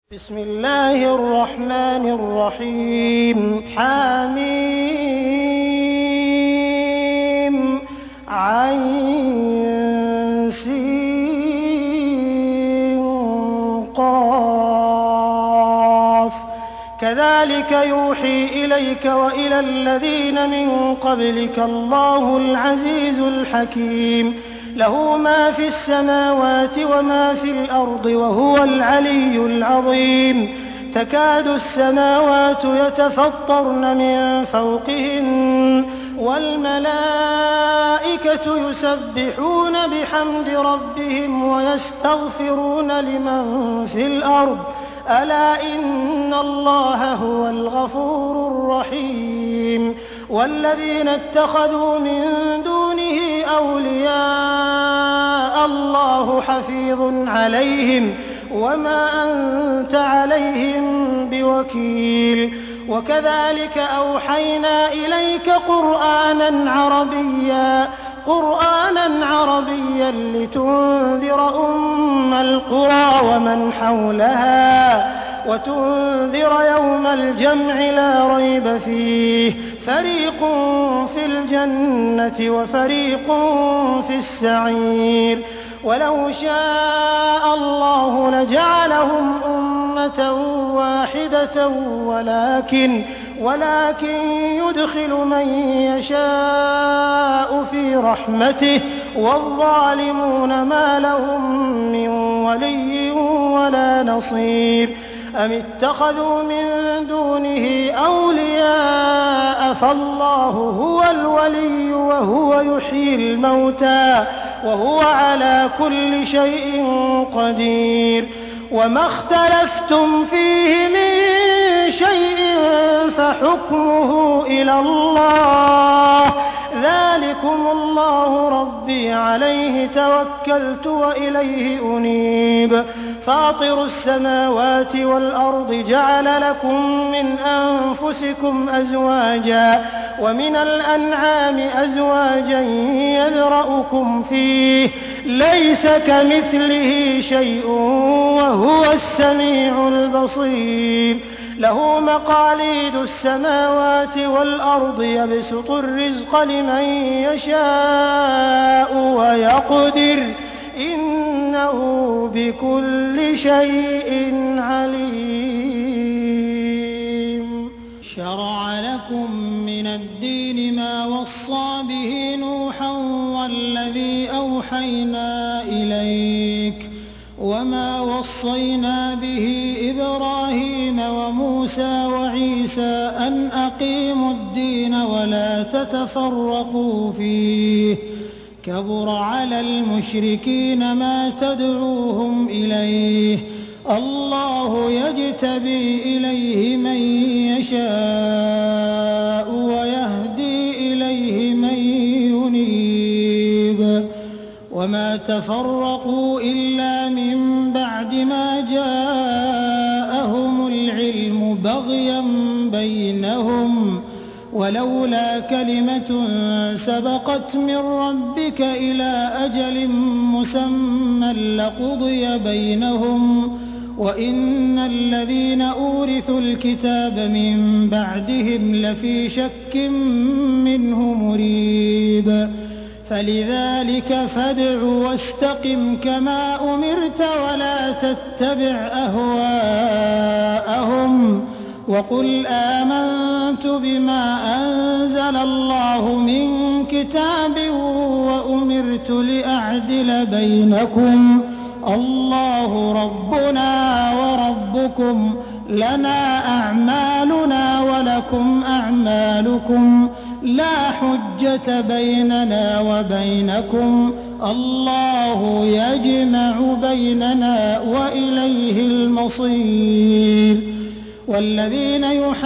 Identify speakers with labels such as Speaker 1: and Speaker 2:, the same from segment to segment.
Speaker 1: بسم الله الرحمن الرحيم حميم عين سين قاف كذلك يوحي إليك وإلى الذين من قبلك الله العزيز الحكيم له ما في السماوات وما في الأرض وهو العلي العظيم تكاد السماوات يتفطرن من فوقهن والملائكة يسبحون بحمد ربهم ويستغفرون لمن في الأرض ألا إن الله هو الغفور الرحيم والذين اتخذوا من دونه أولياء الله حفيظ عليهم وما أنت عليهم بوكيل وكذلك أوحينا إليك قرآنا عربيا لتنذر أم القرى ومن حولها وتنذر يوم الجمع لا ريب فيه فريق في الجنة وفريق في السعير ولو شاء الله لجعلهم أمة واحدة ولكن يدخل من يشاء في رحمته والظالمون ما لهم من ولي ولا نصير أم اتخذوا من دونه أولياء فالله هو الولي وهو يحيي الموتى وهو على كل شيء قدير وما اختلفتم فيه من شيء فحكمه إلى الله ذلكم الله ربي عليه توكلت وإليه أنيب فاطر السماوات والأرض جعل لكم من أنفسكم أزواجا ومن الأنعام أزواجا يذرأكم فيه ليس كمثله شيء وهو السميع البصير له مقاليد السماوات والأرض يبسط الرزق لمن يشاء ويقدر إنه بكل شيء عليم
Speaker 2: شرع لكم من الدين ما وصى به نوحا والذي أوحينا إليك وما وصينا به إبراهيم وموسى وعيسى أن أقيموا الدين ولا تتفرقوا فيه كبر على المشركين ما تدعوهم إليه الله يجتبي إليه من يشاء ويهدي إليه من ينيب وما تفرقوا إلا من بعد ما جاءهم العلم بغيا بينهم ولولا كلمة سبقت من ربك إلى أجل مسمى لقضي بينهم وإن الذين أورثوا الكتاب من بعدهم لفي شك منه مريب فلذلك فادع واستقم كما أمرت ولا تتبع أهواءهم وقل آمنت بما أنزل الله من كتاب وأمرت لأعدل بينكم الله ربنا وربكم لنا أعمالنا ولكم أعمالكم لا حجة بيننا وبينكم الله يجمع بيننا وإليه المصير والذين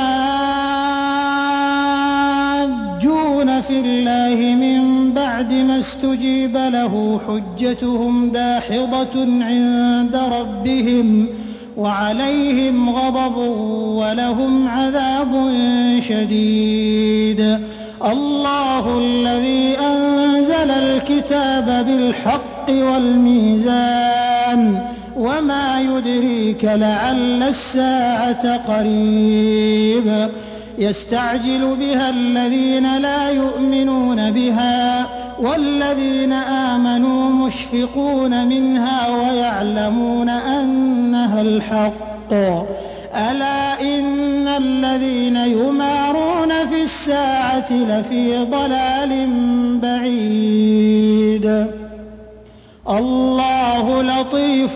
Speaker 2: يحاجون في الله من بعد ما استجيب له حجتهم داحضة عند ربهم وعليهم غضب ولهم عذاب شديد الله الذي أنزل الكتاب بالحق والميزان وما يدريك لعل الساعة قريب يستعجل بها الذين لا يؤمنون بها والذين آمنوا مشفقون منها ويعلمون أنها الحق ألا إن الذين يمارون في الساعة لفي ضلال بعيد الله لطيف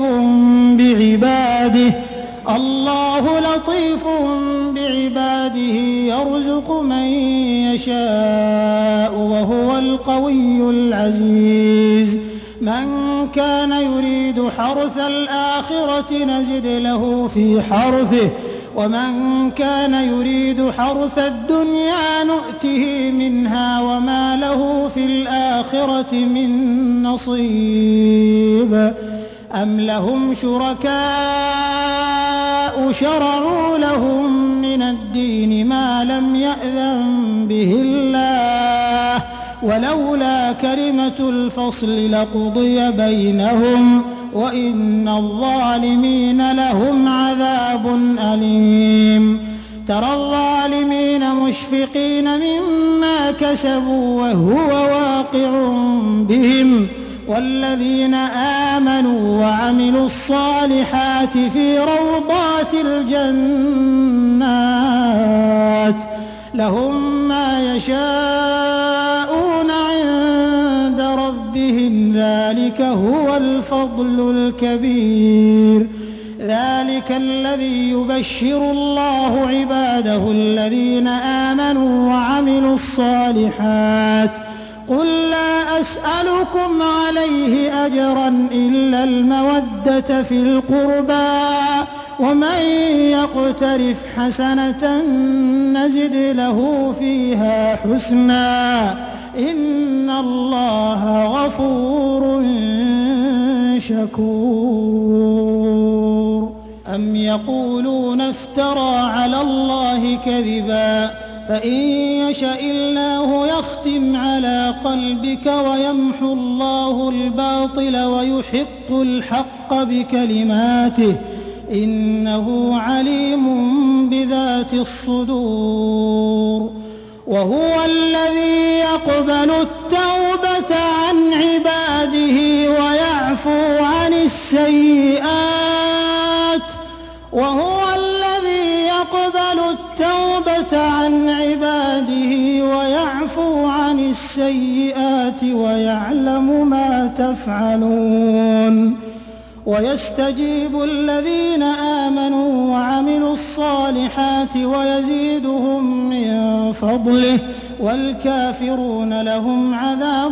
Speaker 2: بعباده يرزق من يشاء وهو القوي العزيز من كان يريد حرث الآخرة نزد له في حرثه ومن كان يريد حرث الدنيا نؤته منها وما له في الآخرة من نصيب أم لهم شركاء شرعوا لهم من الدين ما لم يأذن به الله ولولا كلمة الفصل لقضي بينهم وإن الظالمين لهم عذاب أليم ترى الظالمين مشفقين مما كسبوا وهو واقع بهم والذين آمنوا وعملوا الصالحات في روضات الجنات لهم ما يشاءون عند ربهم ذلك هو الفضل الكبير ذلك الذي يبشر الله عباده الذين آمنوا وعملوا الصالحات قل لا أسألكم عليه أجرا إلا المودة في القربى ومن يقترف حسنة نزد له فيها حسنا إن الله غفور شكور أم يقولون افترى على الله كذبا فإن يشأ الله يختم على قلبك ويمحو الله الباطل ويحق الحق بكلماته إنه عليم بذات الصدور وهو الذي يقبل التوبة عن عباده ويعفو عن السيئات ويعلم ما تفعلون ويستجيب الذين آمنوا وعملوا الصالحات ويزيدهم من فضله والكافرون لهم عذاب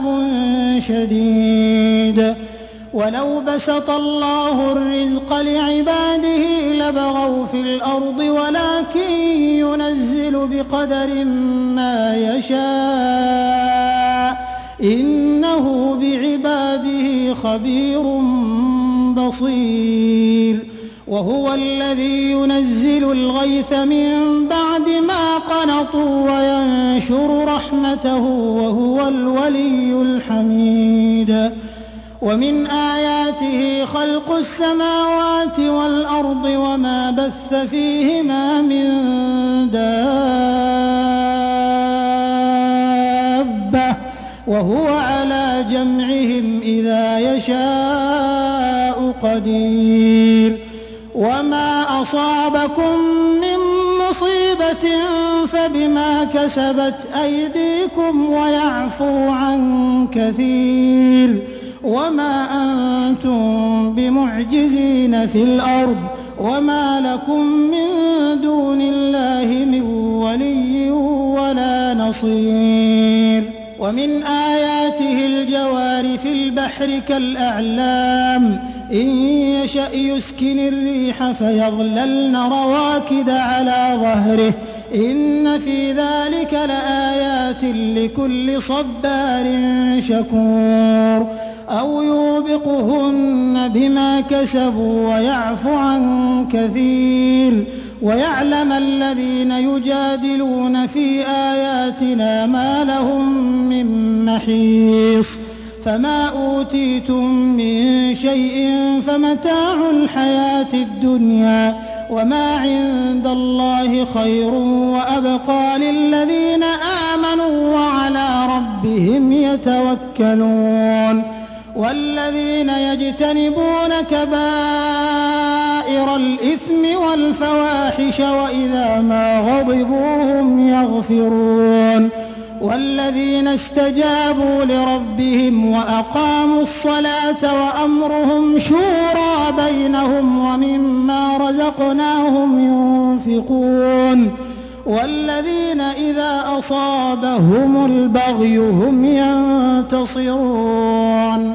Speaker 2: شديد ولو بسط الله الرزق لعباده لبغوا في الأرض ولكن ينزل بقدر ما يشاء إنه بعباده خبير بصير وهو الذي ينزل الغيث من بعد ما قنطوا وينشر رحمته وهو الولي الحميد ومن آياته خلق السماوات والأرض وما بث فيهما من دابة وهو على جمعهم إذا يشاء قدير وما أصابكم من مصيبة فبما كسبت أيديكم ويعفو عن كثير وما أنتم بمعجزين في الأرض وما لكم من دون الله من ولي ولا نصير ومن آياته الجوار في البحر كالأعلام إن يشأ يسكن الريح فيظللن رواكد على ظهره إن في ذلك لآيات لكل صبار شكور أو يوبقهن بما كسبوا ويعفو عن كثير ويعلم الذين يجادلون في آياتنا ما لهم من محيص فما أوتيتم من شيء فمتاع الحياة الدنيا وما عند الله خير وأبقى للذين آمنوا وعلى ربهم يتوكلون والذين يجتنبون كبائر الإثم والفواحش وإذا ما غضبوا هم يغفرون والذين استجابوا لربهم وأقاموا الصلاة وأمرهم شورى بينهم ومما رزقناهم ينفقون والذين إذا أصابهم البغي هم ينتصرون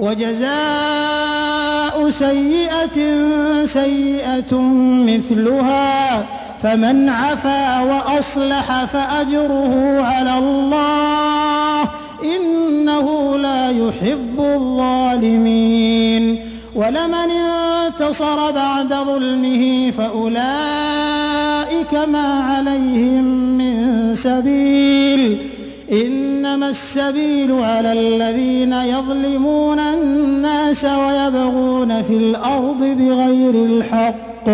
Speaker 2: وجزاء سيئة سيئة مثلها فمن عفا وأصلح فأجره على الله إنه لا يحب الظالمين ولمن انتصر بعد ظلمه فأولئك ما عليهم من سبيل إنما السبيل على الذين يظلمون الناس ويبغون في الأرض بغير الحق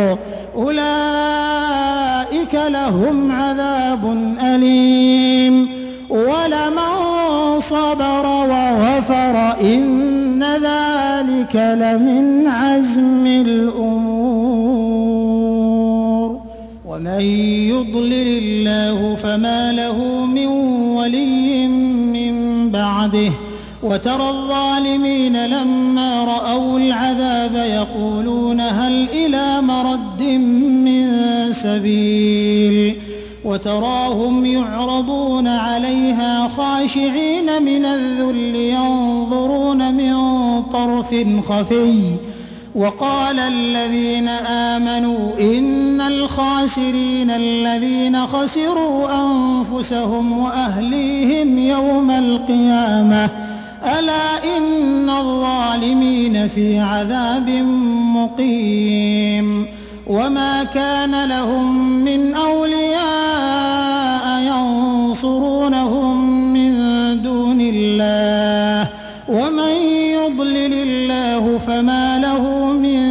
Speaker 2: أولئك لهم عذاب أليم ولمن صبر وغفر إن ذلك لمن عزم الأمور ومن يضلل الله فما له من ولي من بعده وترى الظالمين لما رأوا العذاب يقولون هل إلى مرد من سبيل وتراهم يعرضون عليها خاشعين من الذل ينظرون من طرف خفي وقال الذين آمنوا إن الخاسرين الذين خسروا أنفسهم وأهليهم يوم القيامة ألا إن الظالمين في عذاب مقيم وما كان لهم من أولياء ينصرونهم من دون الله ومن يضلل الله فما له من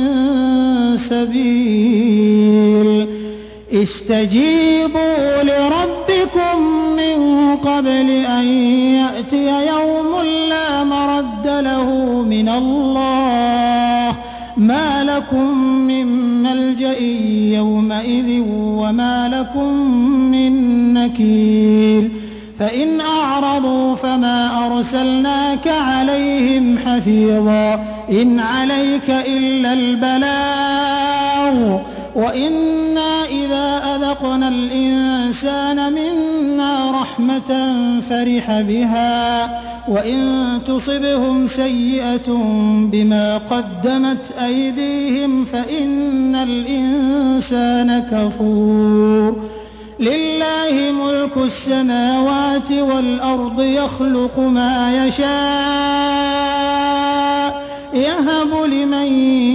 Speaker 2: سبيل استجيبوا لربكم من قبل أن يأتي يوم لا مرد له من الله ما لكم من ملجأ يومئذ وما لكم من نكير فإن أعرضوا فما أرسلناك عليهم حفيظا إن عليك إلا البلاغ وإنا إذا أذقنا الإنسان منا رحمة فرح بها وإن تصبهم سيئة بما قدمت أيديهم فإن الإنسان كفور لله ملك السماوات والأرض يخلق ما يشاء يهب لمن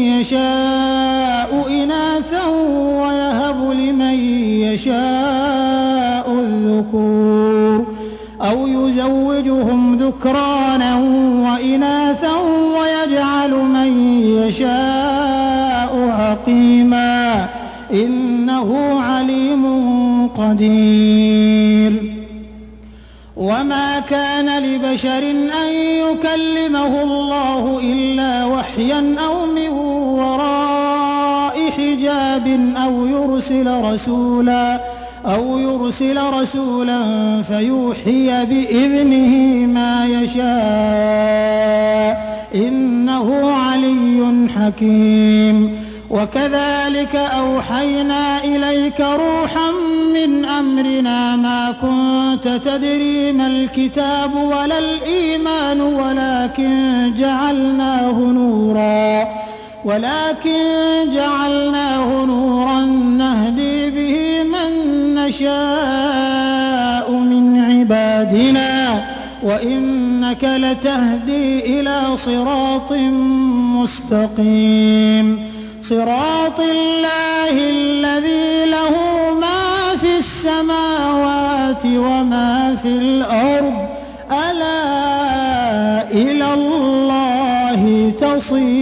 Speaker 2: يشاء إناثا ويهب لمن يشاء الذكور أو يزوجهم ذكرانا وإناثا ويجعل من يشاء عقيما إنه عليم قدير وما كان لبشر أن يكلمه الله إلا وحيا أو من وراء حجاب أو يرسل رسولا فيوحي بإذنه ما يشاء إنه علي حكيم وكذلك أوحينا إليك روحا من أمرنا ما كنت تدري ما الكتاب ولا الإيمان ولكن جعلناه نورا نهدي به من نشاء من عبادنا وإنك لتهدي إلى صراط مستقيم صراط الله الذي له ما في السماوات وما في الأرض ألا إلى بصير